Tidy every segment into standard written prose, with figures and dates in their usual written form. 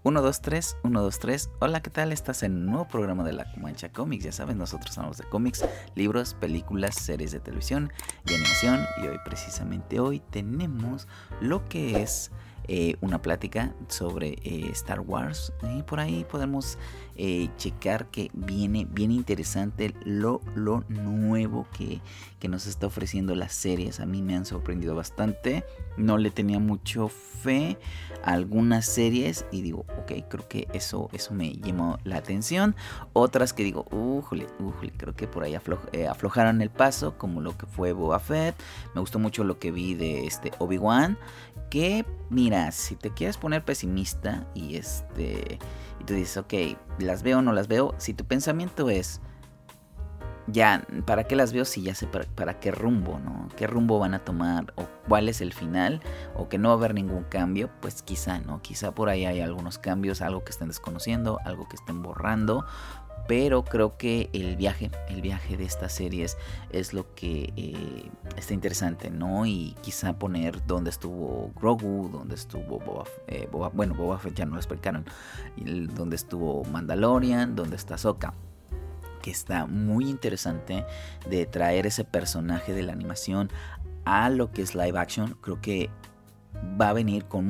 1, 2, 3, 1, 2, 3. Hola, ¿qué tal? Estás en un nuevo programa de La Comancha Comics. Ya sabes, nosotros hablamos de cómics, libros, películas, series de televisión y animación. Y precisamente hoy, tenemos lo que es una plática sobre Star Wars. Y por ahí podemos checar que viene bien interesante lo nuevo que nos está ofreciendo las series. A mí me han sorprendido bastante. No le tenía mucho fe a algunas series y digo, ok, creo que eso me llamó la atención. Otras que digo, creo que por ahí aflojaron el paso, como lo que fue Boba Fett. Me gustó mucho lo que vi de Obi-Wan. Que mira, si te quieres poner pesimista y tú dices, ok, las veo o no las veo, si tu pensamiento es, ya, ¿para qué las veo si ya sé para qué rumbo, ¿no? ¿Qué rumbo van a tomar? ¿O cuál es el final? ¿O que no va a haber ningún cambio? Pues quizá, ¿no? Quizá por ahí hay algunos cambios, algo que estén desconociendo, algo que estén borrando. Pero creo que el viaje de estas series es lo que está interesante, ¿no? Y quizá poner dónde estuvo Grogu, dónde estuvo Boba Fett ya no lo explicaron, dónde estuvo Mandalorian, dónde está Ahsoka, que está muy interesante de traer ese personaje de la animación a lo que es live action. Creo que va a venir con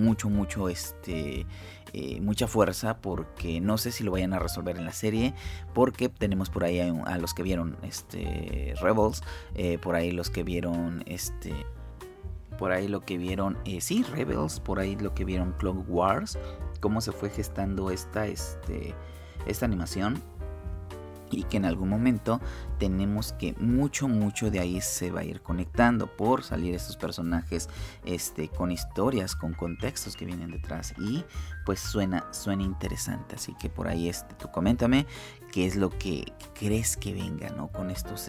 mucha fuerza, porque no sé si lo vayan a resolver en la serie, porque tenemos por ahí a los que vieron Rebels, por ahí los que vieron por ahí lo que vieron Rebels, por ahí lo que vieron Clone Wars, cómo se fue gestando esta animación. Y que en algún momento tenemos que mucho de ahí se va a ir conectando por salir estos personajes con historias, con contextos que vienen detrás. Y pues suena interesante. Así que por ahí tú coméntame qué es lo que crees que venga, ¿no? Con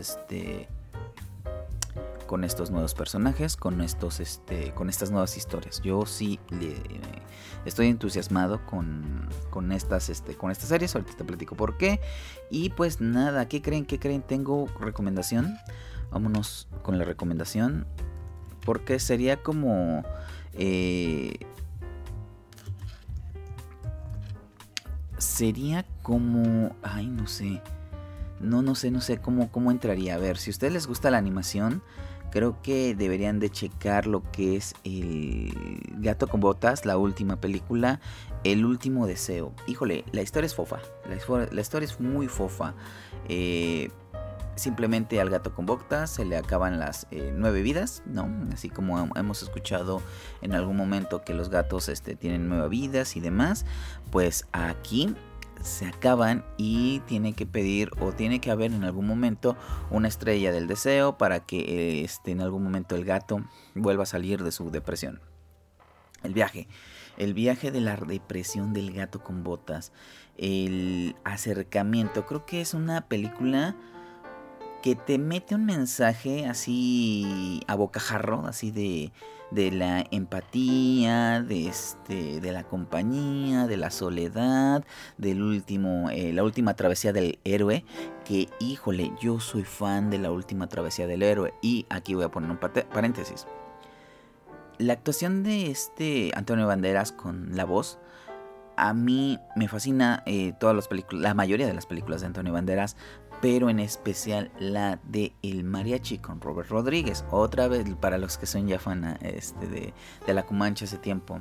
estos nuevos personajes, con estas nuevas historias. Yo sí estoy entusiasmado con estas series. Ahorita te platico por qué. Y pues nada, ¿qué creen? Tengo recomendación. Vámonos con la recomendación, porque sería como ay, no sé. No sé cómo entraría. A ver, si a ustedes les gusta la animación, creo que deberían de checar lo que es El Gato con Botas, la última película, El Último Deseo. Híjole, la historia es fofa. La historia es muy fofa. Simplemente al gato con botas se le acaban las 9 vidas, ¿no? Así como hemos escuchado en algún momento que los gatos tienen 9 vidas y demás. Pues aquí se acaban y tiene que pedir, o tiene que haber en algún momento, una estrella del deseo para que en algún momento el gato vuelva a salir de su depresión. El viaje de la depresión del gato con botas, el acercamiento. Creo que es una película que te mete un mensaje así a bocajarro, así de la empatía, de la compañía, de la soledad, la última travesía del héroe. Que híjole, yo soy fan de la última travesía del héroe. Y aquí voy a poner un paréntesis. La actuación de Antonio Banderas con la voz, a mí me fascina todas las películas, la mayoría de las películas de Antonio Banderas, pero en especial la de El Mariachi con Robert Rodríguez. Otra vez, para los que son ya fan de La Comancha hace tiempo,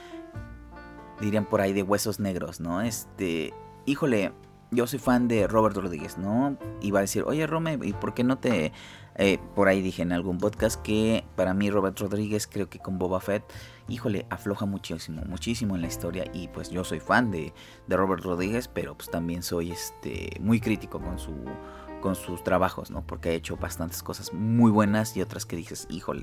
dirían por ahí de Huesos Negros, ¿no? Híjole, yo soy fan de Robert Rodríguez, ¿no? Iba a decir, oye Rome, ¿y por qué no te...? Por ahí dije en algún podcast que para mí Robert Rodríguez, creo que con Boba Fett, híjole, afloja muchísimo en la historia. Y pues yo soy fan de Robert Rodríguez, pero pues también soy muy crítico con sus trabajos, ¿no? Porque ha hecho bastantes cosas muy buenas y otras que dices, híjole,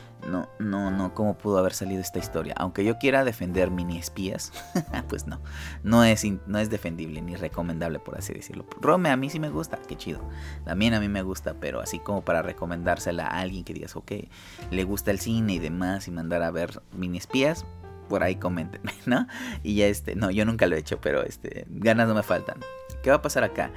no, ¿cómo pudo haber salido esta historia? Aunque yo quiera defender mini espías, pues no es defendible ni recomendable, por así decirlo. Rome a mí sí me gusta, qué chido. También a mí me gusta, pero así como para recomendársela a alguien que digas, ok, le gusta el cine y demás, y mandar a ver mini espías, por ahí coméntenme, ¿no? Y ya no, yo nunca lo he hecho, pero ganas no me faltan. ¿Qué va a pasar acá?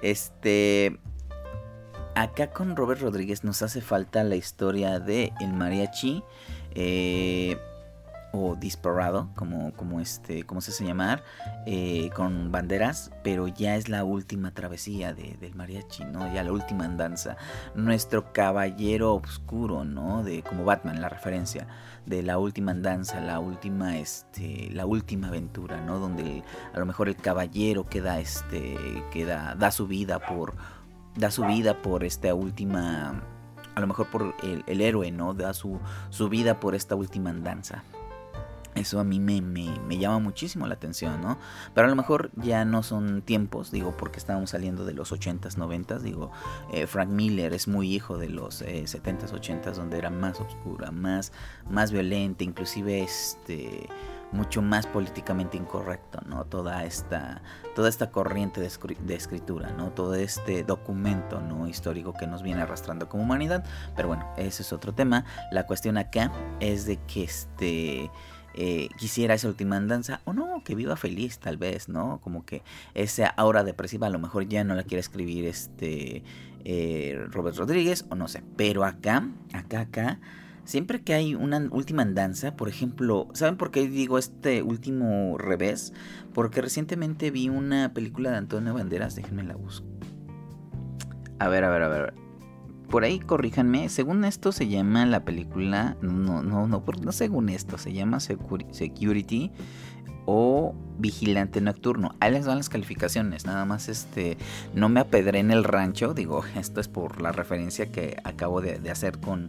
Acá con Robert Rodríguez nos hace falta la historia de El Mariachi. o Disparado, como se hace llamar, con banderas, pero ya es la última travesía del mariachi, ¿no? Ya la última andanza, nuestro caballero oscuro, ¿no? Como Batman, la referencia de la última andanza, la última aventura, ¿no? Donde a lo mejor el caballero da su vida por esta última, a lo mejor por el héroe, ¿no? Da su vida por esta última andanza. Eso a mí me llama muchísimo la atención, ¿no? Pero a lo mejor ya no son tiempos, digo, porque estábamos saliendo de los 80s, 90s, digo, Frank Miller es muy hijo de los 70s, 80s, donde era más oscura, más violenta, inclusive mucho más políticamente incorrecto, ¿no? Toda esta corriente de escritura, ¿no? Todo este documento, ¿no? Histórico que nos viene arrastrando como humanidad. Pero bueno, ese es otro tema. La cuestión acá es de que quisiera esa última andanza, o no, que viva feliz tal vez, ¿no? Como que esa aura depresiva a lo mejor ya no la quiere escribir Robert Rodríguez, o no sé. Pero acá, siempre que hay una última andanza, por ejemplo, ¿saben por qué digo este último revés? Porque recientemente vi una película de Antonio Banderas, déjenme la busco. A ver. Por ahí corríjanme, según esto se llama la película, no según esto, se llama Security o Vigilante Nocturno. Ahí les van las calificaciones, nada más no me apedré en el rancho, digo, esto es por la referencia que acabo de hacer con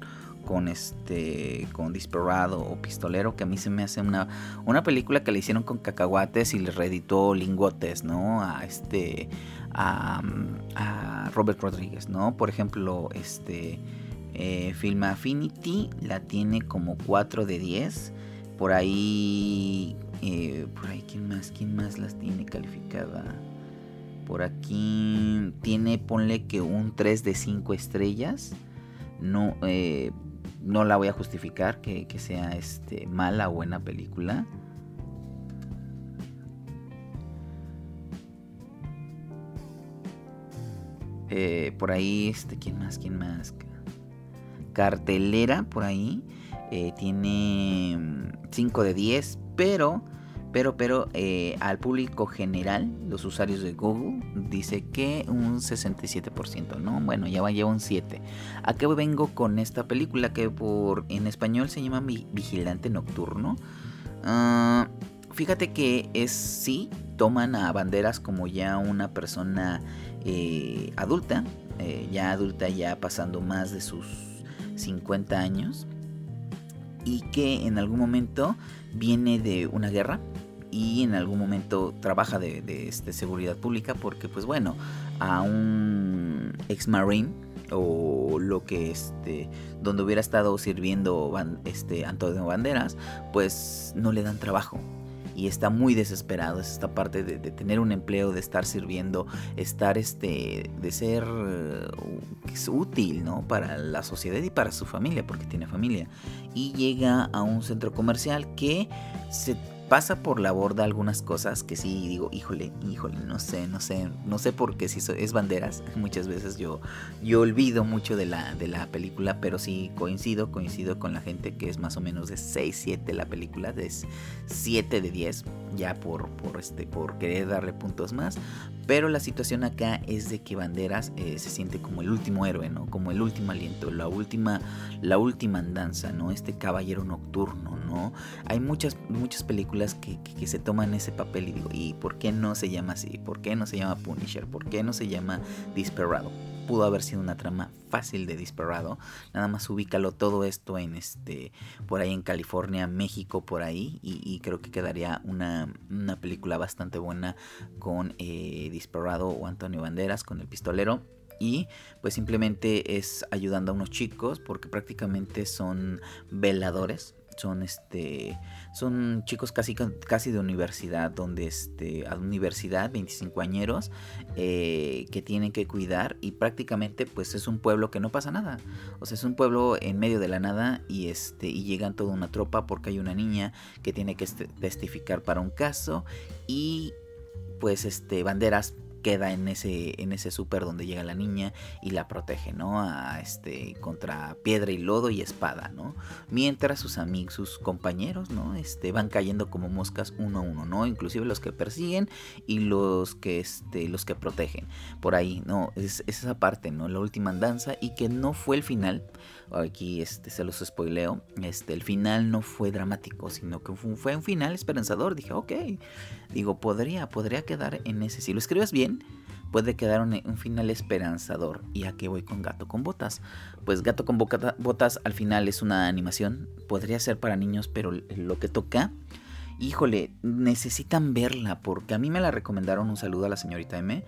Disparado o Pistolero, que a mí se me hace una película que le hicieron con cacahuates y le reeditó lingotes, ¿no? A Robert Rodríguez, ¿no? Por ejemplo, Film Affinity la tiene como 4 de 10. Por ahí, ¿quién más las tiene calificada? Por aquí tiene, ponle que un 3 de 5 estrellas. No la voy a justificar que sea mala o buena película. Por ahí, ¿quién más? Cartelera, por ahí, tiene 5 de 10, pero al público general, los usuarios de Google, dice que un 67%, ¿no? Bueno, ya lleva un 7. ¿A qué vengo con esta película? Que en español se llama Vigilante Nocturno. Fíjate que sí, toman a Banderas como ya una persona adulta, ya pasando más de sus 50 años, y que en algún momento viene de una guerra y en algún momento trabaja de seguridad pública, porque pues bueno, a un ex marine o lo que donde hubiera estado sirviendo Antonio Banderas, pues no le dan trabajo. Y está muy desesperado. Es esta parte de tener un empleo, de estar sirviendo, estar de ser útil, ¿no? Para la sociedad y para su familia, porque tiene familia. Y llega a un centro comercial que se pasa por la borda algunas cosas que sí digo, híjole, no sé por qué si es Banderas. Muchas veces yo olvido mucho de la película, pero sí coincido con la gente que es más o menos de 6, 7 la película, de 7 de 10, ya por querer darle puntos más. Pero la situación acá es de que Banderas se siente como el último héroe, ¿no? Como el último aliento, la última andanza, ¿no? Este caballero nocturno, ¿no? Hay muchas películas que se toman ese papel y digo, ¿y por qué no se llama así? ¿Por qué no se llama Punisher? ¿Por qué no se llama Desperado? Pudo haber sido una trama fácil de Desperado. Nada más ubícalo todo esto en por ahí en California, México, por ahí, y creo que quedaría una película bastante buena con Desperado o Antonio Banderas, con El Pistolero. Y pues simplemente es ayudando a unos chicos, porque prácticamente son veladores. Son chicos casi de universidad, donde a universidad, 25 añeros, que tienen que cuidar, y prácticamente pues es un pueblo que no pasa nada. O sea, es un pueblo en medio de la nada, y llegan toda una tropa porque hay una niña que tiene que testificar para un caso, y pues Banderas queda en ese súper donde llega la niña y la protege, ¿no? Contra piedra y lodo y espada, ¿no? Mientras sus amigos, sus compañeros, ¿no? Van cayendo como moscas uno a uno, ¿no? Inclusive los que persiguen y los que protegen. Por ahí, ¿no? Es esa parte, ¿no? La última andanza, y que no fue el final. Aquí se los spoileo. El final no fue dramático, sino que fue un final esperanzador. Dije, ok. Digo, podría quedar en ese. Si lo escribes bien, puede quedar un final esperanzador. ¿Y a qué voy con Gato con Botas? Pues Gato con Botas al final es una animación. Podría ser para niños, pero lo que toca, híjole, necesitan verla, porque a mí me la recomendaron. Un saludo a la señorita M.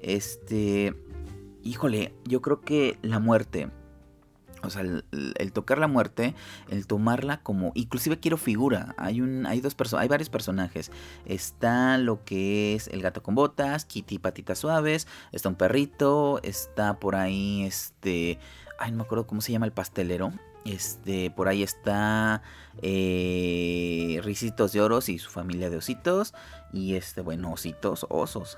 Híjole, yo creo que la muerte, o sea, el tocar la muerte, el tomarla como, inclusive quiero figura. Hay varios personajes. Está lo que es el Gato con Botas, Kitty Patitas Suaves, está un perrito, está por ahí ay, no me acuerdo cómo se llama el pastelero. Por ahí está Ricitos de Oros y su familia de ositos. Y bueno, osos.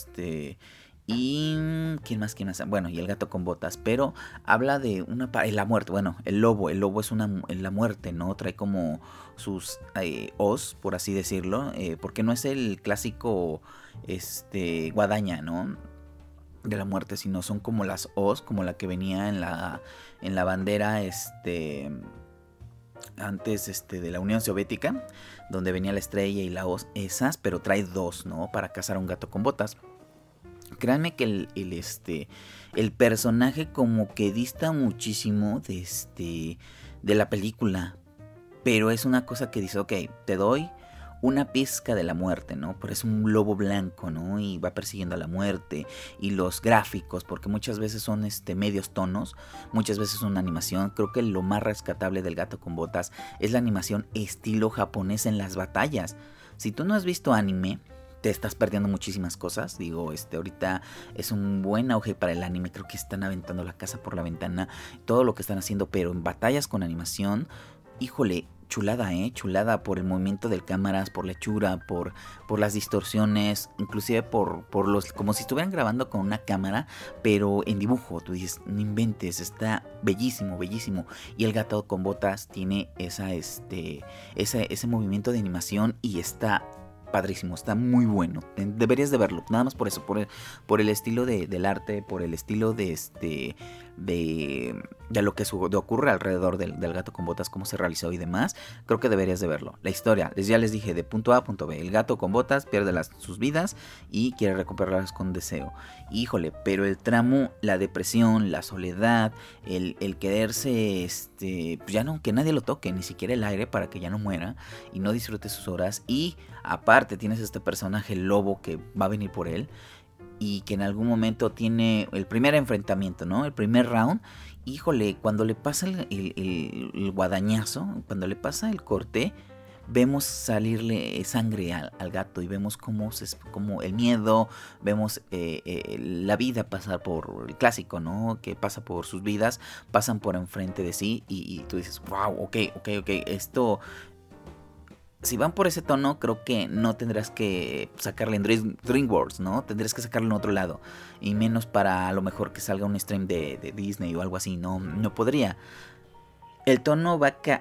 Y ¿quién más? Bueno, y el Gato con Botas. Pero habla de la muerte. Bueno, el lobo es la muerte, ¿no? Trae como sus os, por así decirlo, porque no es el clásico guadaña, ¿no? De la muerte, sino son como las os, como la que venía en la bandera antes de la Unión Soviética, donde venía la estrella y la hoz, esas, pero trae dos, ¿no? Para cazar a un gato con botas. Créanme que el personaje como que dista muchísimo de la película, pero es una cosa que dice, ok, te doy una pizca de la muerte, ¿no? Pero es un lobo blanco, ¿no? Y va persiguiendo a la muerte. Y los gráficos, porque muchas veces son medios tonos, muchas veces son animación. Creo que lo más rescatable del Gato con Botas es la animación estilo japonés en las batallas. Si tú no has visto anime, te estás perdiendo muchísimas cosas. Digo, ahorita es un buen auge para el anime. Creo que están aventando la casa por la ventana, todo lo que están haciendo, pero en batallas con animación, híjole, chulada por el movimiento del cámaras, por la hechura, por las distorsiones, inclusive por los, como si estuvieran grabando con una cámara, pero en dibujo. Tú dices, no inventes, está bellísimo. Y el Gato con Botas tiene ese movimiento de animación y está padrísimo, está muy bueno. Deberías de verlo, nada más por eso, por el estilo del arte, por el estilo de lo que ocurre alrededor del Gato con Botas, cómo se realizó y demás. Creo que deberías de verlo. La historia, ya les dije, de punto A a punto B. El Gato con Botas pierde sus vidas y quiere recuperarlas con deseo. Híjole, pero el tramo, la depresión, la soledad, el quererse, pues ya no, que nadie lo toque, ni siquiera el aire, para que ya no muera y no disfrute sus horas. Y aparte tienes este personaje lobo que va a venir por él y que en algún momento tiene el primer enfrentamiento, ¿no? El primer round. Híjole, cuando le pasa el guadañazo, cuando le pasa el corte, vemos salirle sangre al gato y vemos como el miedo, vemos la vida pasar por el clásico, ¿no? Que pasa por sus vidas, pasan por enfrente de sí y tú dices, wow, ok, esto... Si van por ese tono, creo que no tendrás que sacarle en DreamWorks, ¿no? Tendrás que sacarlo en otro lado. Y menos para a lo mejor que salga un stream de Disney o algo así. No podría. El tono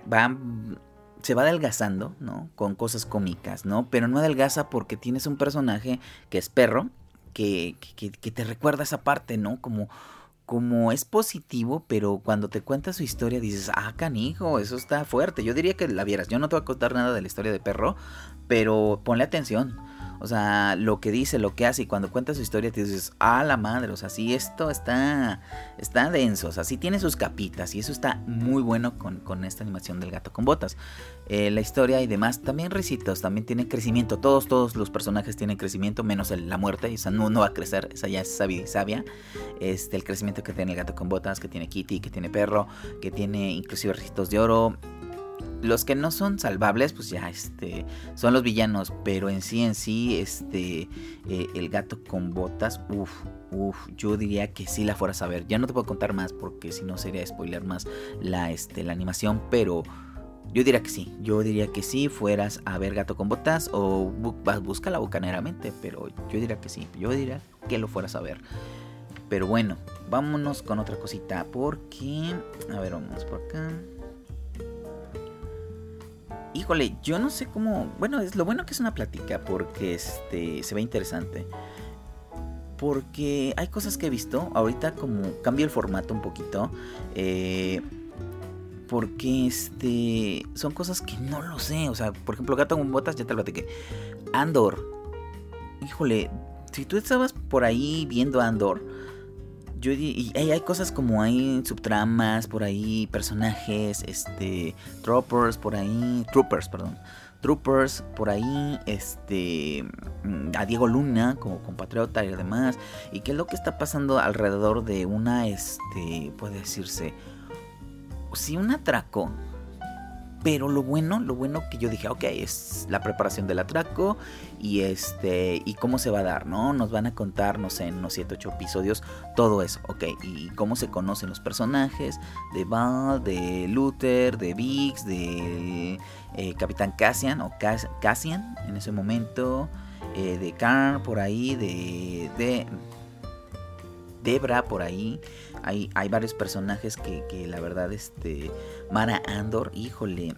se va adelgazando, ¿no? Con cosas cómicas, ¿no? Pero no adelgaza porque tienes un personaje que es perro, que te recuerda esa parte, ¿no? Como es positivo, pero cuando te cuenta su historia dices, canijo, eso está fuerte. Yo diría que la vieras. Yo no te voy a contar nada de la historia de perro, pero ponle atención. O sea, lo que dice, lo que hace, y cuando cuenta su historia te dices, la madre, o sea, sí, esto está denso, o sea, sí tiene sus capitas, y eso está muy bueno con esta animación del Gato con Botas. La historia y demás, también risitos, también tiene crecimiento, todos los personajes tienen crecimiento, menos la muerte, esa no va a crecer, esa ya es sabia. El crecimiento que tiene el Gato con Botas, que tiene Kitty, que tiene perro, que tiene inclusive Ricitos de Oro. Los que no son salvables, pues ya son los villanos, pero en sí, el Gato con Botas, yo diría que sí la fueras a ver. Ya no te puedo contar más porque si no sería spoiler más la animación, pero yo diría que sí fueras a ver Gato con Botas o búscala bucaneramente, pero yo diría que sí, que lo fueras a ver. Pero bueno, vámonos con otra cosita, porque... A ver, vamos por acá. Híjole, yo no sé cómo... Bueno, es lo bueno que es una plática, porque se ve interesante. Porque hay cosas que he visto, ahorita como cambio el formato un poquito, porque son cosas que no lo sé. O sea, por ejemplo, Gato con Botas, ya te lo platiqué. Andor, híjole, si tú estabas por ahí viendo Andor, y hay cosas como hay subtramas por ahí, personajes, troopers por ahí, troopers por ahí, a Diego Luna como compatriota y demás, y qué es lo que está pasando alrededor de una, puede decirse, sí, un atraco. Pero lo bueno que yo dije, ok, es la preparación del atraco y y cómo se va a dar, ¿no? Nos van a contar, no sé, en unos 7, 8 episodios todo eso, ok, y cómo se conocen los personajes de Val, de Luther, de Biggs, de Capitán Cassian o Cassian en ese momento, de Karn por ahí, de Debra por ahí. Hay varios personajes que la verdad, Mara Andor, híjole,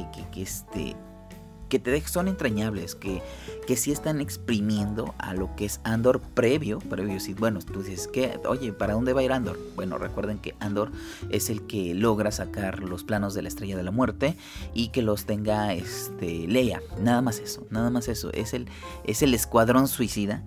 que son entrañables, que sí están exprimiendo a lo que es Andor previo, sí, bueno, tú dices, que oye, ¿para dónde va a ir Andor? Bueno, recuerden que Andor es el que logra sacar los planos de la Estrella de la Muerte y que los tenga Leia, nada más eso, es el escuadrón suicida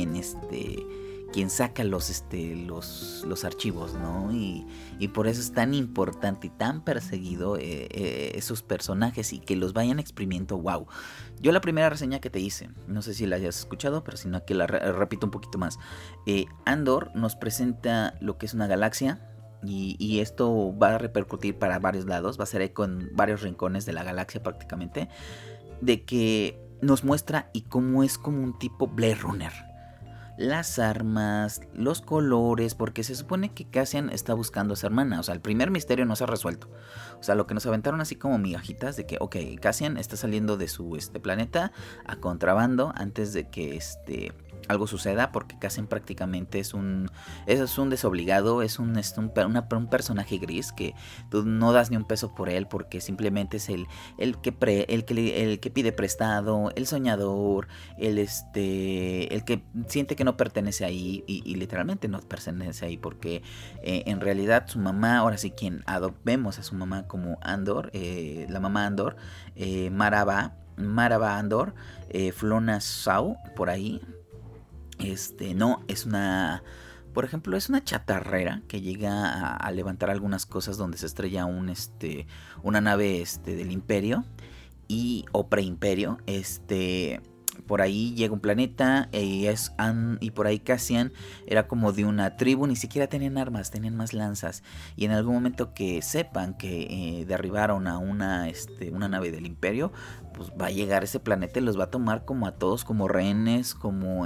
quien saca los archivos, ¿no? Y por eso es tan importante y tan perseguido esos personajes y que los vayan exprimiendo, wow. Yo la primera reseña que te hice, no sé si la hayas escuchado, pero si no, aquí la repito un poquito más. Andor nos presenta lo que es una galaxia y esto va a repercutir para varios lados, va a ser eco en varios rincones de la galaxia prácticamente, de que nos muestra y cómo es como un tipo Blade Runner. Las armas, los colores, porque se supone que Cassian está buscando a su hermana. O sea, el primer misterio no se ha resuelto. O sea, lo que nos aventaron así como migajitas de que, ok, Cassian está saliendo de su planeta a contrabando antes de que algo suceda, porque Cassian prácticamente es un desobligado, es un personaje gris que tú no das ni un peso por él, porque simplemente es el que pide prestado, el soñador, el que siente que no pertenece ahí y literalmente no pertenece ahí, porque en realidad su mamá, ahora sí quien vemos a su mamá como Andor, la mamá Andor, Marava Andor, Flona Sau, por ahí. No, es una... Por ejemplo, es una chatarrera que llega a levantar algunas cosas donde se estrella una nave del Imperio o Preimperio. Por ahí llega un planeta y por ahí Cassian era como de una tribu, ni siquiera tenían armas, tenían más lanzas. Y en algún momento que sepan que derribaron a una nave del Imperio, pues va a llegar ese planeta y los va a tomar como a todos como rehenes, como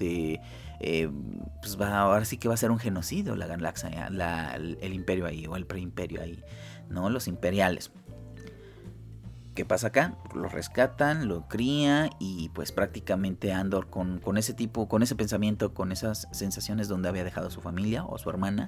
pues ahora sí que va a ser un genocidio la galaxia, el Imperio ahí, o el Preimperio ahí, ¿no? Los imperiales. ¿Qué pasa acá? Lo rescatan, lo cría y pues prácticamente Andor con ese pensamiento, con esas sensaciones donde había dejado a su familia o a su hermana,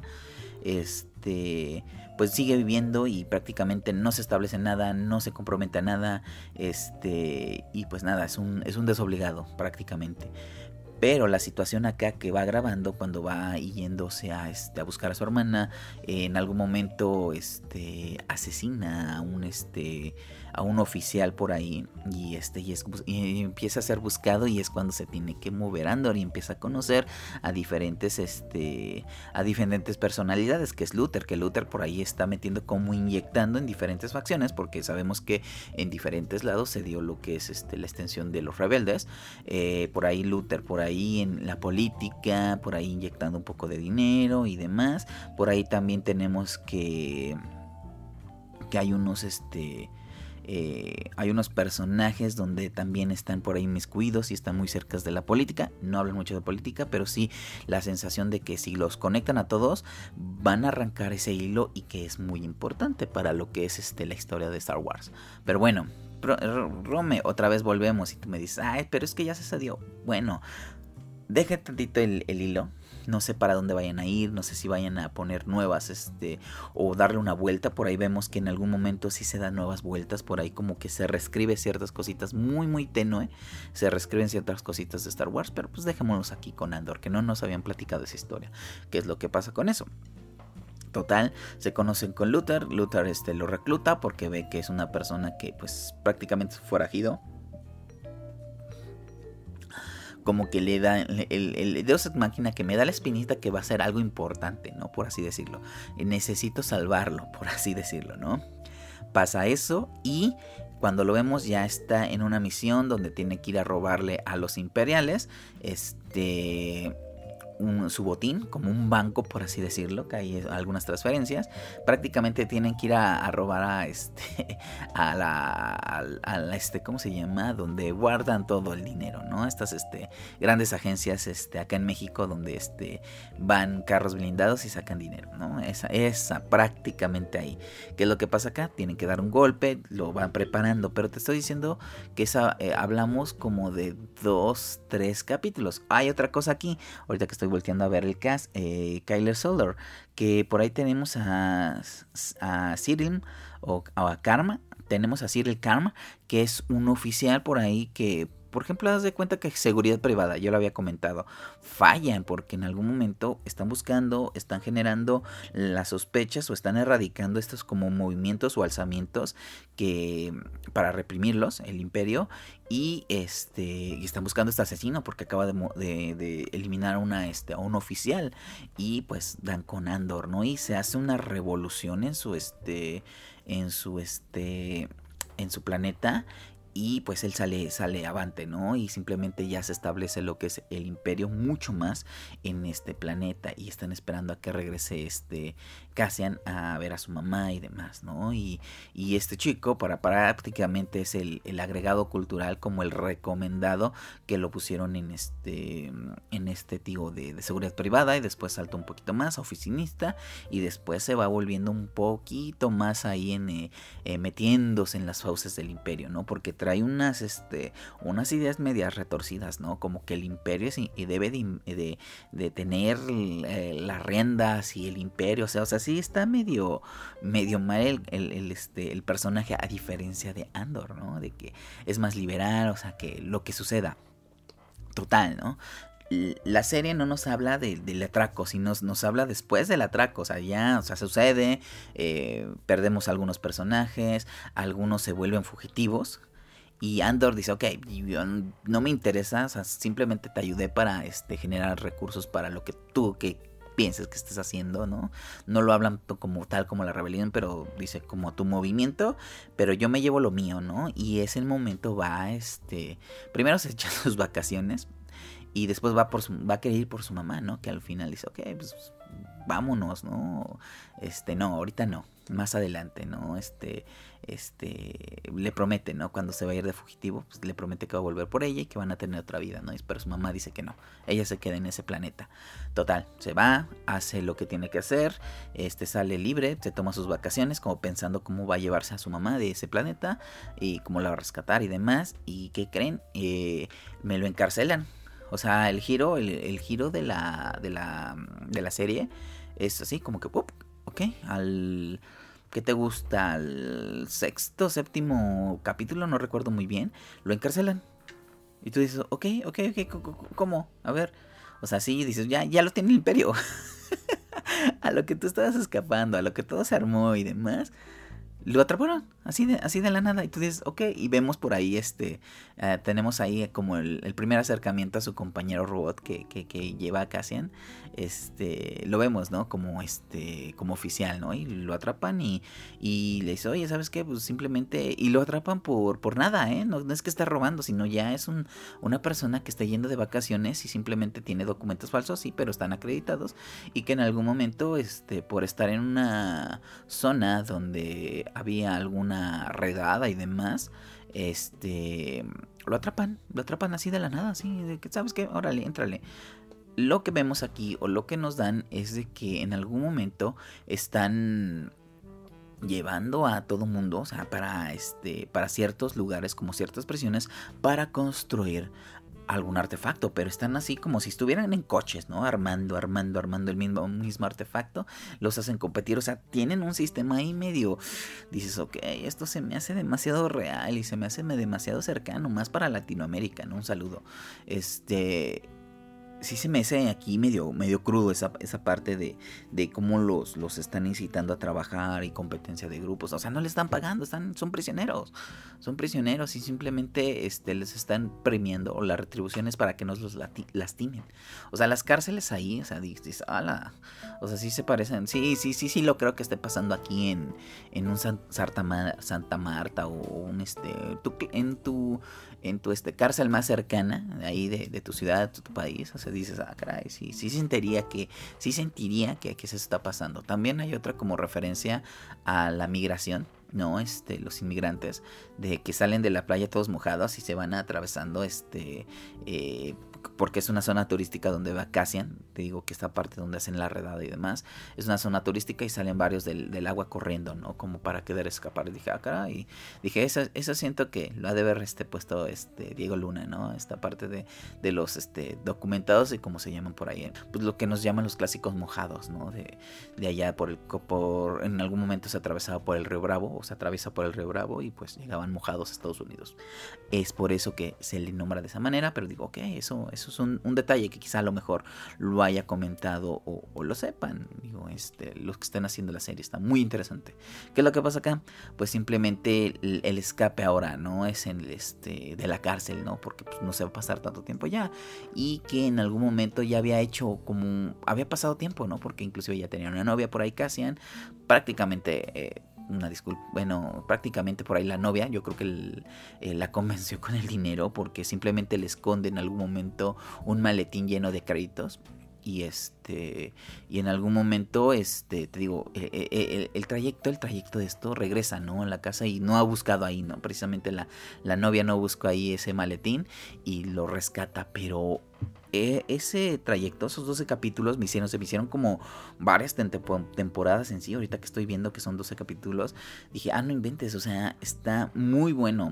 pues sigue viviendo y prácticamente no se establece nada, no se compromete a nada, y pues nada, es un desobligado prácticamente. Pero la situación acá que va grabando cuando va yéndose a buscar a su hermana, en algún momento asesina a un oficial por ahí y empieza a ser buscado, y es cuando se tiene que mover Andor y empieza a conocer a diferentes personalidades, que es Luther, que Luther por ahí está metiendo como inyectando en diferentes facciones, porque sabemos que en diferentes lados se dio lo que es la extensión de los rebeldes. Por ahí Luther, por ahí en la política, por ahí inyectando un poco de dinero y demás. Por ahí también tenemos que hay unos hay unos personajes donde también están por ahí inmiscuidos y están muy cerca de la política. No hablan mucho de política, pero sí la sensación de que si los conectan a todos van a arrancar ese hilo, y que es muy importante para lo que es la historia de Star Wars. Pero bueno, Rome, otra vez volvemos y tú me dices, ay, pero es que ya se dio. Bueno, deje tantito el hilo. No sé para dónde vayan a ir, no sé si vayan a poner nuevas, o darle una vuelta. Por ahí vemos que en algún momento sí se dan nuevas vueltas, por ahí como que se reescribe ciertas cositas muy muy tenue, se reescriben ciertas cositas de Star Wars, pero pues dejémoslos aquí con Andor, que no nos habían platicado esa historia. ¿Qué es lo que pasa con eso? Total, se conocen con Luther lo recluta porque ve que es una persona que pues prácticamente es forajido. Como que le da el Deus Ex Machina, que me da la espinita que va a ser algo importante, ¿no? Por así decirlo. Necesito salvarlo, por así decirlo, ¿no? Pasa eso y cuando lo vemos ya está en una misión donde tiene que ir a robarle a los imperiales, su botín, como un banco, por así decirlo, que hay algunas transferencias. Prácticamente tienen que ir a robar ¿cómo se llama? Donde guardan todo el dinero, ¿no? Estas grandes agencias acá en México donde van carros blindados y sacan dinero, ¿no? Esa prácticamente ahí. ¿Qué es lo que pasa acá? Tienen que dar un golpe, lo van preparando, pero te estoy diciendo que hablamos como de 2-3 capítulos. Hay otra cosa aquí, ahorita que estoy volteando a ver el cast, Kyler Soler, que por ahí tenemos a Cyril o a Karma. Tenemos a Cyril Karma, que es un oficial por ahí que, por ejemplo, haz de cuenta que seguridad privada, yo lo había comentado, fallan porque en algún momento están buscando, están generando las sospechas o están erradicando estos como movimientos o alzamientos que para reprimirlos, el imperio, y están buscando a este asesino porque acaba de eliminar a un oficial, y pues dan con Andor, ¿no? Y se hace una revolución en su planeta, y pues él sale avante, ¿no? Y simplemente ya se establece lo que es el imperio mucho más en este planeta, y están esperando a que regrese Cassian a ver a su mamá y demás, ¿no? Y este chico prácticamente es el agregado cultural, como el recomendado, que lo pusieron en tío de seguridad privada, y después salta un poquito más a oficinista, y después se va volviendo un poquito más ahí metiéndose en las fauces del imperio, ¿no? Porque trae unas ideas medias retorcidas, ¿no? Como que el imperio debe de tener las riendas, y el imperio, o sea, sí está medio mal el personaje, a diferencia de Andor, ¿no? De que es más liberal, o sea, que lo que suceda. Total, ¿no? La serie no nos habla del atraco, sino nos habla después del atraco. O sea, ya, sucede, perdemos algunos personajes, algunos se vuelven fugitivos, y Andor dice, ok, no me interesa, o sea, simplemente te ayudé para generar recursos para lo que tú que pienses que estés haciendo, ¿no? No lo hablan como tal como la rebelión, pero dice como tu movimiento, pero yo me llevo lo mío, ¿no? Y ese momento va, primero se echa sus vacaciones, y después va a querer ir por su mamá, ¿no? Que al final dice, ok, pues vámonos, ¿no? No, ahorita no, más adelante, ¿no? Le promete, ¿no? Cuando se va a ir de fugitivo, pues le promete que va a volver por ella y que van a tener otra vida, ¿no? Pero su mamá dice que no, ella se queda en ese planeta. Total, se va, hace lo que tiene que hacer, sale libre, se toma sus vacaciones, como pensando cómo va a llevarse a su mamá de ese planeta y cómo la va a rescatar y demás. ¿Y qué creen? Me lo encarcelan. O sea, el giro de la serie es así como que, ok, ¿qué te gusta? Al sexto, séptimo capítulo, no recuerdo muy bien, lo encarcelan. Y tú dices, ok, ¿cómo? A ver, o sea, sí, dices, ya lo tiene el imperio. A lo que tú estabas escapando, a lo que todo se armó y demás, lo atraparon, así de la nada. Y tú dices, ok, y vemos por ahí, tenemos ahí como el primer acercamiento a su compañero robot que lleva a Cassian. Lo vemos, ¿no? Como oficial, ¿no? Y lo atrapan y le dice, oye, ¿sabes qué? Pues simplemente, y lo atrapan por nada, ¿eh? No es que esté robando, sino ya es una persona que está yendo de vacaciones y simplemente tiene documentos falsos, sí, pero están acreditados, y que en algún momento, por estar en una zona donde había alguna redada y demás, lo atrapan así de la nada, así de que, ¿sabes qué? Órale, éntrale. Lo que vemos aquí, o lo que nos dan, es de que en algún momento están llevando a todo mundo, o sea, para ciertos lugares, como ciertas presiones, para construir algún artefacto, pero están así como si estuvieran en coches, ¿no? Armando el mismo artefacto, los hacen competir, o sea, tienen un sistema ahí medio, dices, ok, esto se me hace demasiado real y se me hace demasiado cercano, más para Latinoamérica, ¿no? Un saludo. Sí se me hace aquí medio crudo esa parte de cómo los están incitando a trabajar y competencia de grupos. O sea, no le están pagando, son prisioneros. Son prisioneros y simplemente les están premiando, o la retribución es para que no los lastimen. O sea, las cárceles ahí, o sea, dices, ala. O sea, sí se parecen. Sí, lo creo que esté pasando aquí en un Santa Marta o un en tu cárcel más cercana ahí de tu ciudad, de tu país. O sea, dices, caray, sí sentiría que eso está pasando. También hay otra como referencia a la migración, ¿no? Los inmigrantes de que salen de la playa todos mojados y se van atravesando porque es una zona turística donde vacacian. Te digo que esta parte donde hacen la redada y demás es una zona turística y salen varios del agua corriendo, ¿no? Como para querer escapar. Y dije, caray. Dije, eso siento que lo ha de haber puesto Diego Luna, ¿no? Esta parte de los documentados y como se llaman por ahí, pues lo que nos llaman los clásicos mojados, ¿no? De allá en algún momento se atravesaba por el río Bravo, o se atraviesa por el río Bravo y pues llegaban mojados a Estados Unidos. Es por eso que se le nombra de esa manera, pero digo, ok, eso es un detalle que quizá a lo mejor lo haya comentado o lo sepan. Digo, los que están haciendo la serie, está muy interesante. ¿Qué es lo que pasa acá? Pues simplemente el escape ahora, ¿no? Es de la cárcel, ¿no? Porque pues, no se va a pasar tanto tiempo ya. Y que en algún momento ya había hecho había pasado tiempo, ¿no? Porque inclusive ya tenía una novia por ahí, Cassian. Prácticamente... prácticamente por ahí la novia, yo creo que la convenció con el dinero, porque simplemente le esconde en algún momento un maletín lleno de créditos. Y y en algún momento te digo, el trayecto de esto regresa, ¿no? A la casa y no ha buscado ahí, ¿no? Precisamente la novia no buscó ahí ese maletín y lo rescata, pero ese trayecto, esos 12 capítulos se me hicieron como varias temporadas en sí. Ahorita que estoy viendo que son 12 capítulos, dije, no inventes, o sea, está muy bueno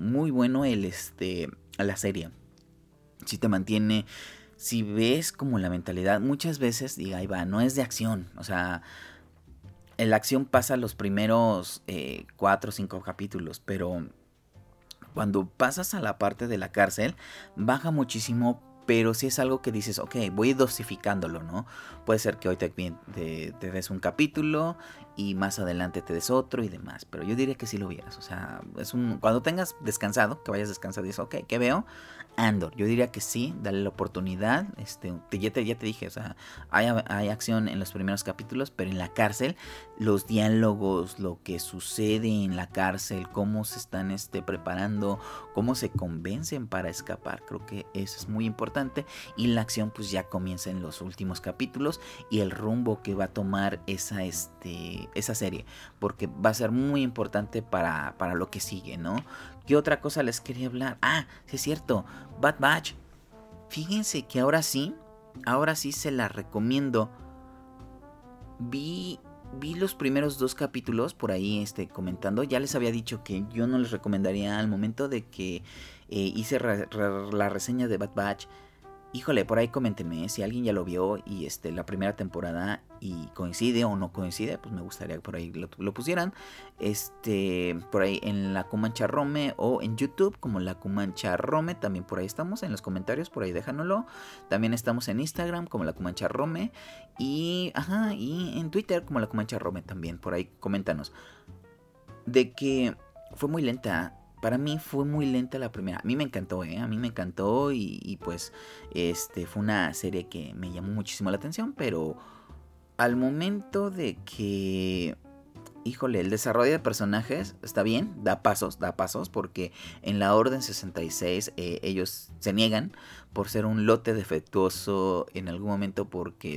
la serie. Si te mantiene, si ves como la mentalidad, muchas veces, diga, ahí va, no es de acción, o sea, la acción pasa los primeros 4 o 5 capítulos, pero cuando pasas a la parte de la cárcel, baja muchísimo. Pero si es algo que dices, ok, voy dosificándolo, ¿no? Puede ser que hoy te des un capítulo y más adelante te des otro y demás. Pero yo diría que sí lo vieras. O sea, cuando tengas descansado, que vayas descansado y dices, ok, ¿qué veo? Andor. Yo diría que sí, dale la oportunidad. Ya te dije, o sea, hay acción en los primeros capítulos, pero en la cárcel, los diálogos, lo que sucede en la cárcel, cómo se están preparando, cómo se convencen para escapar, creo que eso es muy importante. Y la acción pues ya comienza en los últimos capítulos y el rumbo que va a tomar esa serie, porque va a ser muy importante para lo que sigue, ¿no? ¿Qué otra cosa les quería hablar? Sí es cierto, Bad Batch. Fíjense que ahora sí se la recomiendo. Vi los primeros 2 capítulos por ahí comentando. Ya les había dicho que yo no les recomendaría al momento de que hice la reseña de Bad Batch. Híjole, por ahí coméntenme si alguien ya lo vio y la primera temporada y coincide o no coincide, pues me gustaría que por ahí lo pusieran. Por ahí en La Cumancha Rome o en YouTube como La Cumancha Rome, también por ahí estamos en los comentarios, por ahí déjanoslo. También estamos en Instagram como La Cumancha Rome y en Twitter como La Cumancha Rome también, por ahí coméntanos. De que fue muy lenta. Para mí fue muy lenta la primera. A mí me encantó, a mí me encantó y pues fue una serie que me llamó muchísimo la atención, pero al momento de que, híjole, el desarrollo de personajes está bien, da pasos, porque en la Orden 66 ellos se niegan por ser un lote defectuoso en algún momento,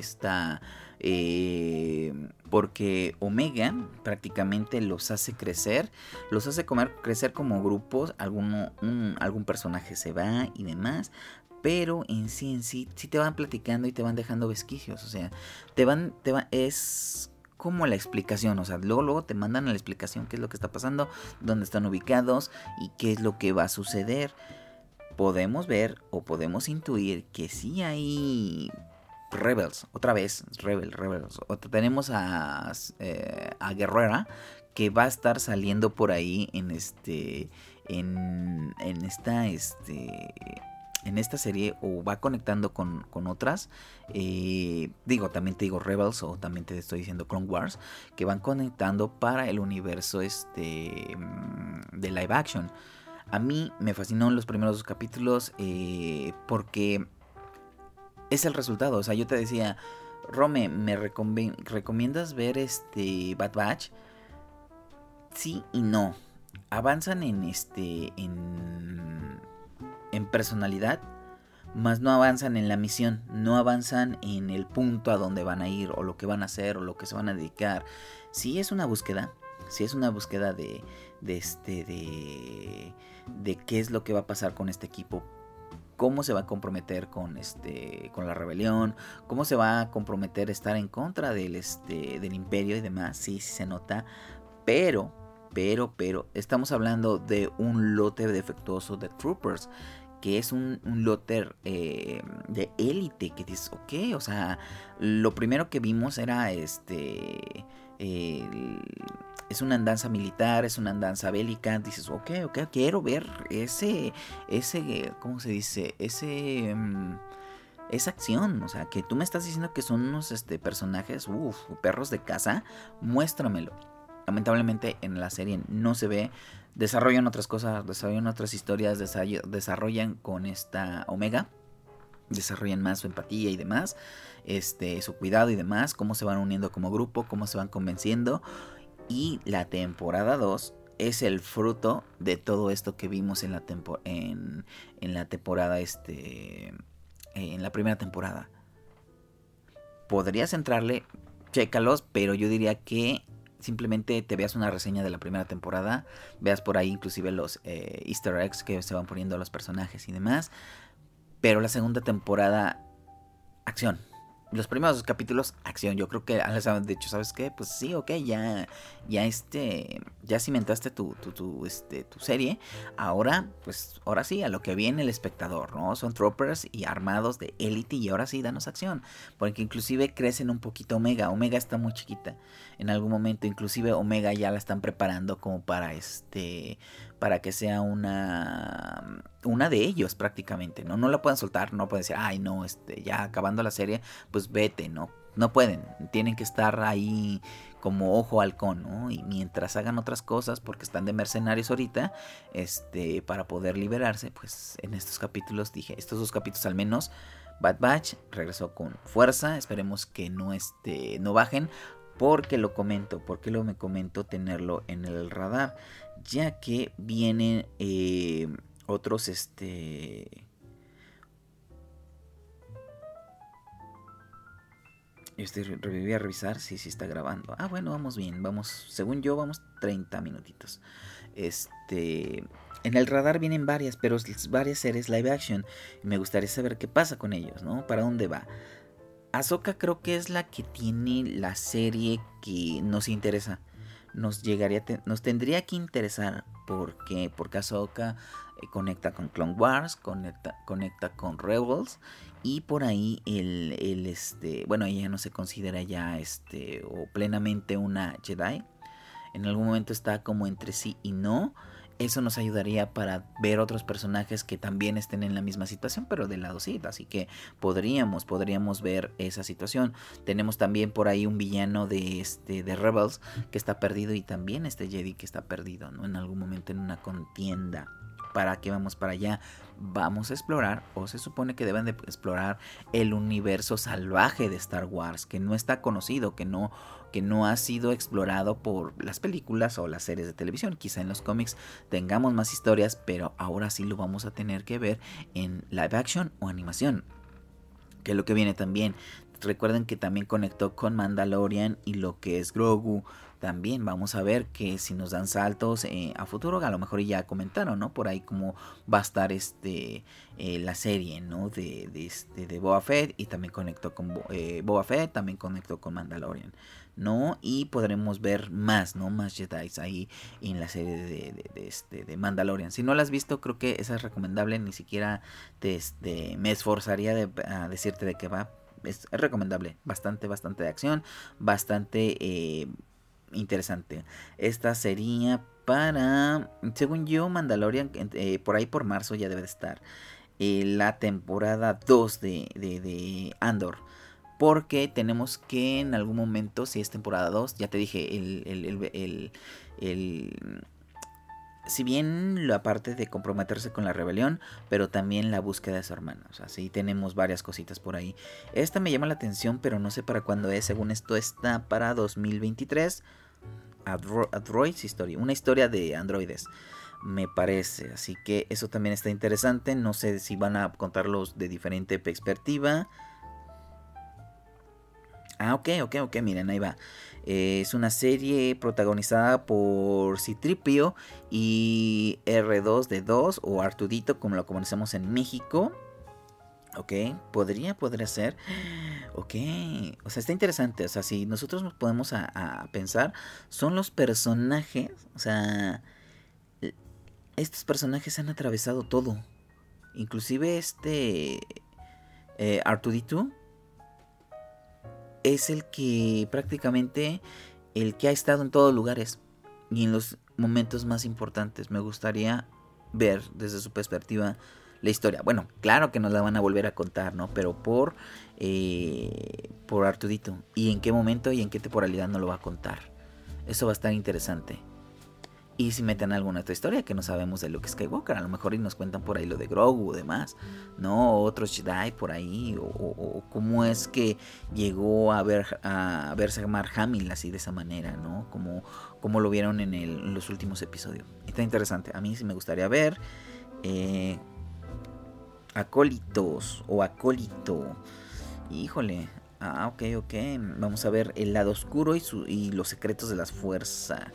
porque Omega prácticamente los hace crecer como grupos. Algún personaje se va y demás, pero en sí te van platicando y te van dejando vesquicios, o sea, es como la explicación, o sea, luego te mandan a la explicación qué es lo que está pasando, dónde están ubicados y qué es lo que va a suceder. podemos ver o podemos intuir que sí hay Rebels, otra vez, Rebels. Tenemos a Guerrera, que va a estar saliendo por ahí en en esta serie, o va conectando con otras. También te digo Rebels, o también te estoy diciendo Clone Wars, que van conectando para el universo de live action. A mí me fascinó los primeros 2 capítulos, porque es el resultado. O sea, yo te decía, Rome, ¿me recomiendas ver Bad Batch? Sí y no. Avanzan en personalidad, más no avanzan en la misión, no avanzan en el punto a donde van a ir, o lo que van a hacer, o lo que se van a dedicar. Sí es una búsqueda, de qué es lo que va a pasar con este equipo, cómo se va a comprometer con la rebelión, cómo se va a comprometer estar en contra del imperio y demás. Sí se nota, pero estamos hablando de un lote defectuoso de troopers, que es un lote de élite, que dices, ok, o sea, lo primero que vimos era es una andanza militar, es una andanza bélica. Dices, ok, quiero ver ¿cómo se dice? Esa acción. O sea, que tú me estás diciendo que son unos personajes, perros de caza, muéstramelo. Lamentablemente en la serie no se ve. Desarrollan otras cosas, desarrollan otras historias, desarrollan con esta Omega, desarrollan más su empatía y demás, su cuidado y demás, cómo se van uniendo como grupo, cómo se van convenciendo. Y la temporada 2 es el fruto de todo esto que vimos en la temporada, en la primera temporada. Podrías entrarle, chécalos, pero yo diría que simplemente te veas una reseña de la primera temporada, veas por ahí inclusive los easter eggs que se van poniendo a los personajes y demás. Pero la segunda temporada, acción. Los primeros 2 capítulos, acción. Yo creo que les han dicho, ¿sabes qué? Pues sí, ok, ya cimentaste tu serie. Ahora sí, a lo que viene el espectador, ¿no? Son troopers y armados de élite, y ahora sí, danos acción. Porque inclusive crecen un poquito Omega. Omega está muy chiquita. En algún momento, inclusive Omega ya la están preparando como para para que sea una de ellos prácticamente, ¿no? No la pueden soltar, no pueden decir, ay, no, ya acabando la serie, pues vete, ¿no? No pueden, tienen que estar ahí como ojo halcón, ¿no? Y mientras hagan otras cosas, porque están de mercenarios ahorita, para poder liberarse, pues en estos capítulos, estos 2 capítulos al menos, Bad Batch regresó con fuerza. Esperemos que no bajen. Porque lo me comento tenerlo en el radar, ya que vienen otros voy a revisar si está grabando. Ah, bueno, vamos bien, según yo vamos 30 minutitos. En el radar vienen varias series live action, y me gustaría saber qué pasa con ellos, ¿no? ¿Para dónde va? Ahsoka creo que es la que tiene la serie que nos interesa. Nos tendría que interesar. ¿Por qué? Porque Ahsoka conecta con Clone Wars, conecta con Rebels, y por ahí bueno, ella no se considera ya o plenamente una Jedi. En algún momento está como entre sí y no. Eso nos ayudaría para ver otros personajes que también estén en la misma situación, pero del lado sí. Así que podríamos ver esa situación. Tenemos también por ahí un villano de Rebels que está perdido, y también Jedi que está perdido, ¿no? En algún momento en una contienda. ¿Para qué vamos para allá? Vamos a explorar, o se supone que deben de explorar, el universo salvaje de Star Wars, que no está conocido, que no ha sido explorado por las películas o las series de televisión. Quizá en los cómics tengamos más historias, pero ahora sí lo vamos a tener que ver en live action o animación, que es lo que viene también. Recuerden que también conectó con Mandalorian y lo que es Grogu, también vamos a ver que si nos dan saltos a futuro, a lo mejor ya comentaron, ¿no? Por ahí cómo va a estar la serie, ¿no? De Boba Fett, y también conectó con Boba Fett, también conectó con Mandalorian, ¿no? Y podremos ver más, ¿no? Más Jedi ahí en la serie de Mandalorian. Si no la has visto, creo que esa es recomendable. Ni siquiera me esforzaría a decirte de qué va. Es recomendable. Bastante de acción. Bastante interesante. Esta sería para, según yo, Mandalorian, por ahí por marzo ya debe de estar la temporada 2 de Andor. Porque tenemos que en algún momento, si es temporada 2, ya te dije, si bien la parte de comprometerse con la rebelión, pero también la búsqueda de su hermana. O sea, sí tenemos varias cositas por ahí. Esta me llama la atención, pero no sé para cuándo es. Según esto está para 2023. Androids Story, una historia de androides, me parece. Así que eso también está interesante. No sé si van a contarlos de diferente perspectiva. Ok, miren, ahí va. Es una serie protagonizada por C-3PO y R2D2 o Artudito, como lo conocemos en México. Ok, podría ser. Ok, o sea, está interesante. O sea, si nosotros nos podemos a pensar, son los personajes. O sea, estos personajes han atravesado todo. Inclusive Artudito es el que prácticamente el que ha estado en todos lugares y en los momentos más importantes. Me gustaría ver desde su perspectiva la historia. Bueno, claro que nos la van a volver a contar, ¿no? Pero por Artudito. Y en qué momento y en qué temporalidad nos lo va a contar. Eso va a estar interesante. Y si meten alguna otra historia que no sabemos de Luke Skywalker, a lo mejor y nos cuentan por ahí lo de Grogu o demás, ¿no? O otros Jedi por ahí, o cómo es que llegó a verse Mark Hamill así de esa manera, ¿no? Como lo vieron en los últimos episodios. Está interesante, a mí sí me gustaría ver. Acólitos o acólito. Híjole. Ok. Vamos a ver el lado oscuro y los secretos de la fuerza.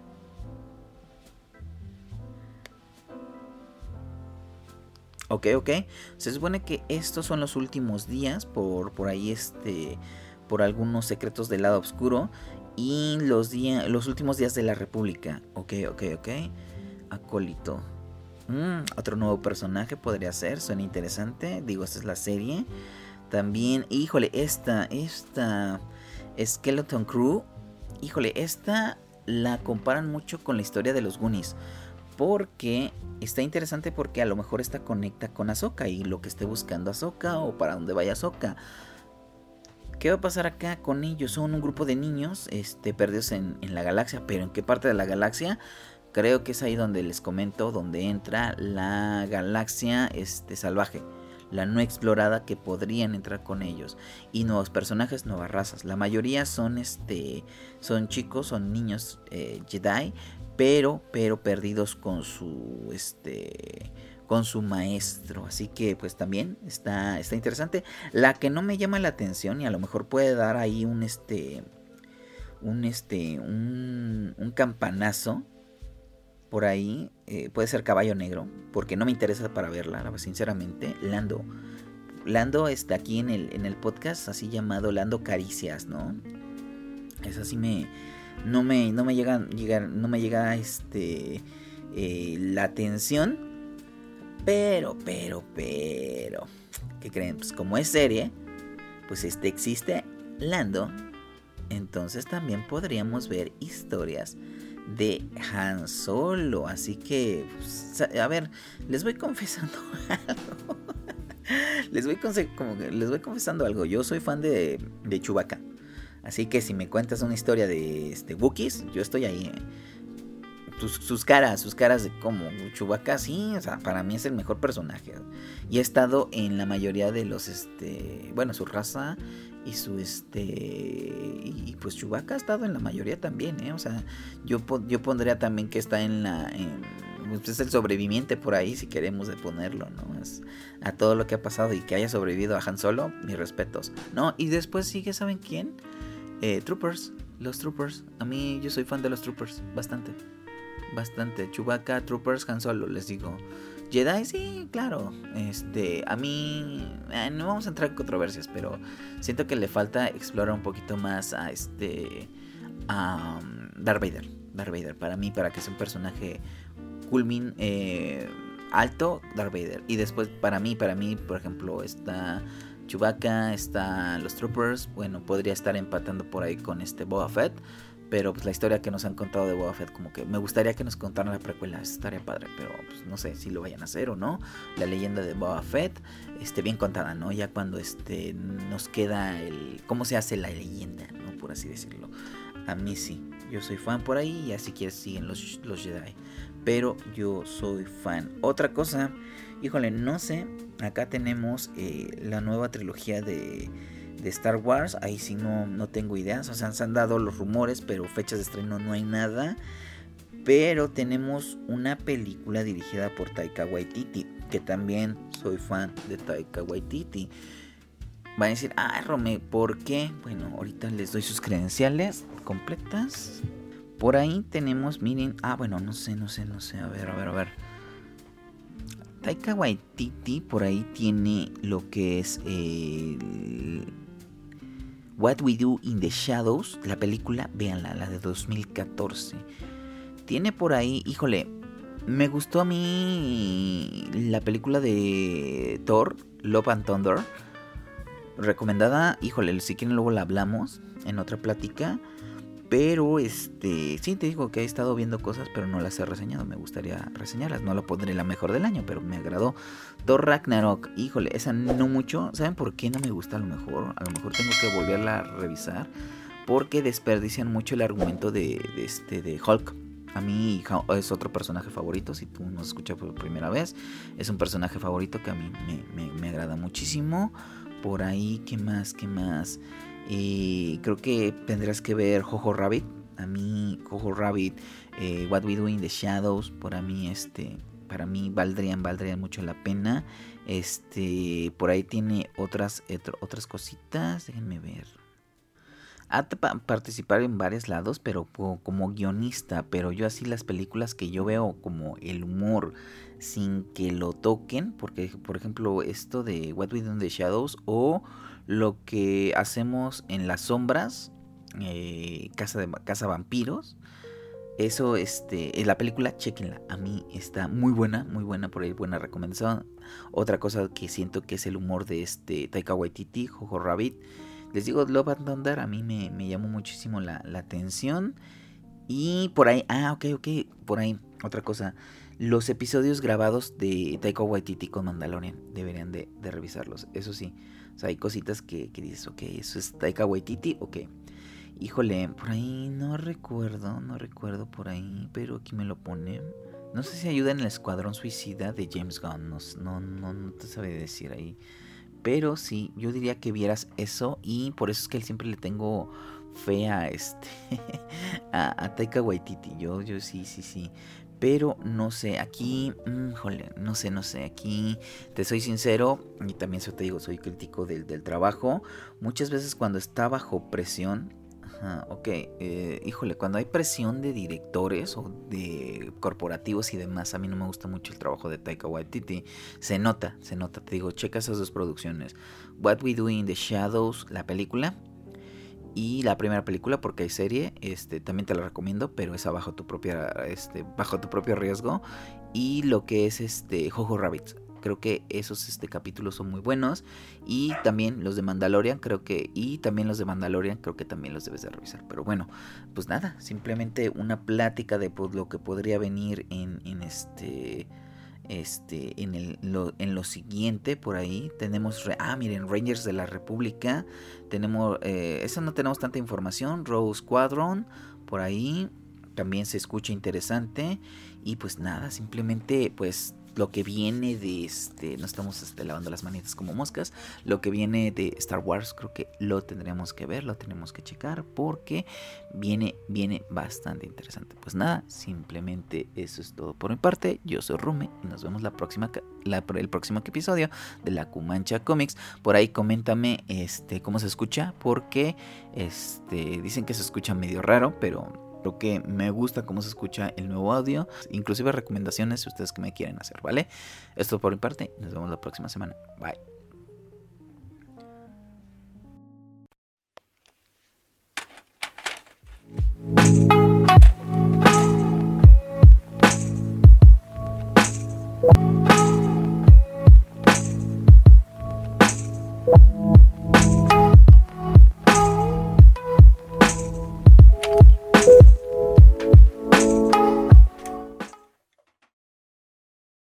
Ok. Se supone que estos son los últimos días por ahí por algunos secretos del lado oscuro y los últimos días de la República. Ok. Acólito. Otro nuevo personaje podría ser, suena interesante. Digo, esta es la serie. También, híjole, esta Skeleton Crew. Híjole, esta la comparan mucho con la historia de los Goonies. Porque está interesante porque a lo mejor esta conecta con Ahsoka y lo que esté buscando Ahsoka o para dónde vaya Ahsoka. ¿Qué va a pasar acá con ellos? Son un grupo de niños perdidos en la galaxia. ¿Pero en qué parte de la galaxia? Creo que es ahí donde les comento, donde entra la galaxia salvaje, la no explorada, que podrían entrar con ellos. Y nuevos personajes, nuevas razas. La mayoría son chicos, son niños Jedi, pero perdidos con su maestro. Así que pues también está interesante. La que no me llama la atención y a lo mejor puede dar ahí un campanazo por ahí, puede ser Caballo Negro, porque no me interesa para verla, sinceramente. Lando está aquí en el podcast así llamado Lando Caricias, ¿no? Es así no me llega la atención, pero ¿qué creen? Pues como es serie, pues existe Lando, entonces también podríamos ver historias de Han Solo. Así que pues, a ver, les voy confesando algo. les voy confesando algo. Yo soy fan de Chewbacca. Así que si me cuentas una historia de Wookiees, yo estoy ahí. Sus caras de cómo Chewbacca, sí, o sea, para mí es el mejor personaje. Y he estado en la mayoría de los bueno, su raza y y pues Chewbacca ha estado en la mayoría también, o sea, yo pondría también que está pues es el sobreviviente por ahí, si queremos de ponerlo, ¿no? Es a todo lo que ha pasado y que haya sobrevivido a Han Solo, mis respetos. No, y después sigue, ¿saben quién? Troopers. Los Troopers. A mí yo soy fan de los Troopers. Bastante. Chewbacca, Troopers, Han Solo, les digo. Jedi, sí, claro. A mí no vamos a entrar en controversias, pero siento que le falta explorar un poquito más a a Darth Vader. Para mí, para que sea un personaje alto, Darth Vader. Y después para mí, por ejemplo, está Chewbacca, está los Troopers. Bueno, podría estar empatando por ahí con Boba Fett. Pero pues la historia que nos han contado de Boba Fett, como que me gustaría que nos contaran la precuela. Eso estaría padre, pero pues no sé si lo vayan a hacer o no. La leyenda de Boba Fett, bien contada, ¿no? Ya cuando nos queda cómo se hace la leyenda, ¿no? Por así decirlo. A mí sí, yo soy fan por ahí. Y así quieres siguen los Jedi, pero yo soy fan. Otra cosa, híjole, no sé. Acá tenemos la nueva trilogía de Star Wars. Ahí sí no tengo ideas. O sea, se han dado los rumores, pero fechas de estreno no hay nada. Pero tenemos una película dirigida por Taika Waititi, que también soy fan de Taika Waititi. Van a decir, Rome, ¿por qué? Bueno, ahorita les doy sus credenciales completas. Por ahí tenemos, miren, bueno, no sé. A ver. Taika Waititi por ahí tiene lo que es What We Do in the Shadows, la película, véanla, la de 2014. Tiene por ahí, híjole, me gustó a mí la película de Thor, Love and Thunder. Recomendada, híjole, si quieren luego la hablamos en otra plática. Pero sí te digo que he estado viendo cosas, pero no las he reseñado. Me gustaría reseñarlas. No la pondré la mejor del año, pero me agradó. Thor Ragnarok, híjole, esa no mucho. ¿Saben por qué no me gusta? A lo mejor tengo que volverla a revisar, porque desperdician mucho el argumento de Hulk. A mí es otro personaje favorito. Si tú nos escuchas por primera vez, es un personaje favorito que a mí me agrada muchísimo. Por ahí, ¿qué más? Creo que tendrás que ver Jojo Rabbit. A mí Jojo Rabbit, What We Do in the Shadows, para mí valdrían mucho la pena. Por ahí tiene otras cositas, déjenme ver. Participar en varios lados, pero como guionista. Pero yo así las películas que yo veo como el humor sin que lo toquen, porque por ejemplo esto de What We Do in the Shadows o lo que hacemos en las sombras, Casa Vampiros. Eso, la película, chéquenla. A mí está muy buena, por ahí buena recomendación. Otra cosa que siento que es el humor de Taika Waititi, Jojo Rabbit. Les digo, Love and Thunder a mí me llamó muchísimo la atención. Y por ahí, ok, por ahí, otra cosa. Los episodios grabados de Taika Waititi con Mandalorian deberían de revisarlos, eso sí. O sea, hay cositas que dices, ok, eso es Taika Waititi, ok. Híjole, por ahí no recuerdo por ahí, pero aquí me lo pone. No sé si ayuda en el Escuadrón Suicida de James Gunn, no te sabe decir ahí. Pero sí, yo diría que vieras eso, y por eso es que siempre le tengo fe a a Taika Waititi. Yo sí. Pero no sé, aquí, no sé, aquí te soy sincero, y también te digo, soy crítico del trabajo. Muchas veces cuando está bajo presión, cuando hay presión de directores o de corporativos y demás, a mí no me gusta mucho el trabajo de Taika Waititi. Se nota, te digo, checa esas dos producciones. What We Do in the Shadows, la película, y la primera película, porque hay serie, también te la recomiendo, pero es bajo tu propio riesgo. Y lo que es Jojo Rabbit, creo que esos capítulos son muy buenos. Y también los de Mandalorian, creo que también los debes de revisar. Pero bueno, pues nada, simplemente una plática de lo que podría venir en lo siguiente. Por ahí tenemos miren, Rangers de la República. Tenemos esa no tenemos tanta información. Rogue Squadron, por ahí también se escucha interesante. Y pues nada, simplemente pues lo que viene de no estamos lavando las manitas como moscas. Lo que viene de Star Wars creo que lo tendremos que ver, lo tenemos que checar porque viene bastante interesante. Pues nada, simplemente eso es todo por mi parte. Yo soy Rume y nos vemos el próximo episodio de La Cumancha Comics. Por ahí coméntame cómo se escucha, porque dicen que se escucha medio raro, pero creo que me gusta cómo se escucha el nuevo audio. Inclusive recomendaciones si ustedes que me quieren hacer, ¿vale? Esto por mi parte. Nos vemos la próxima semana. Bye.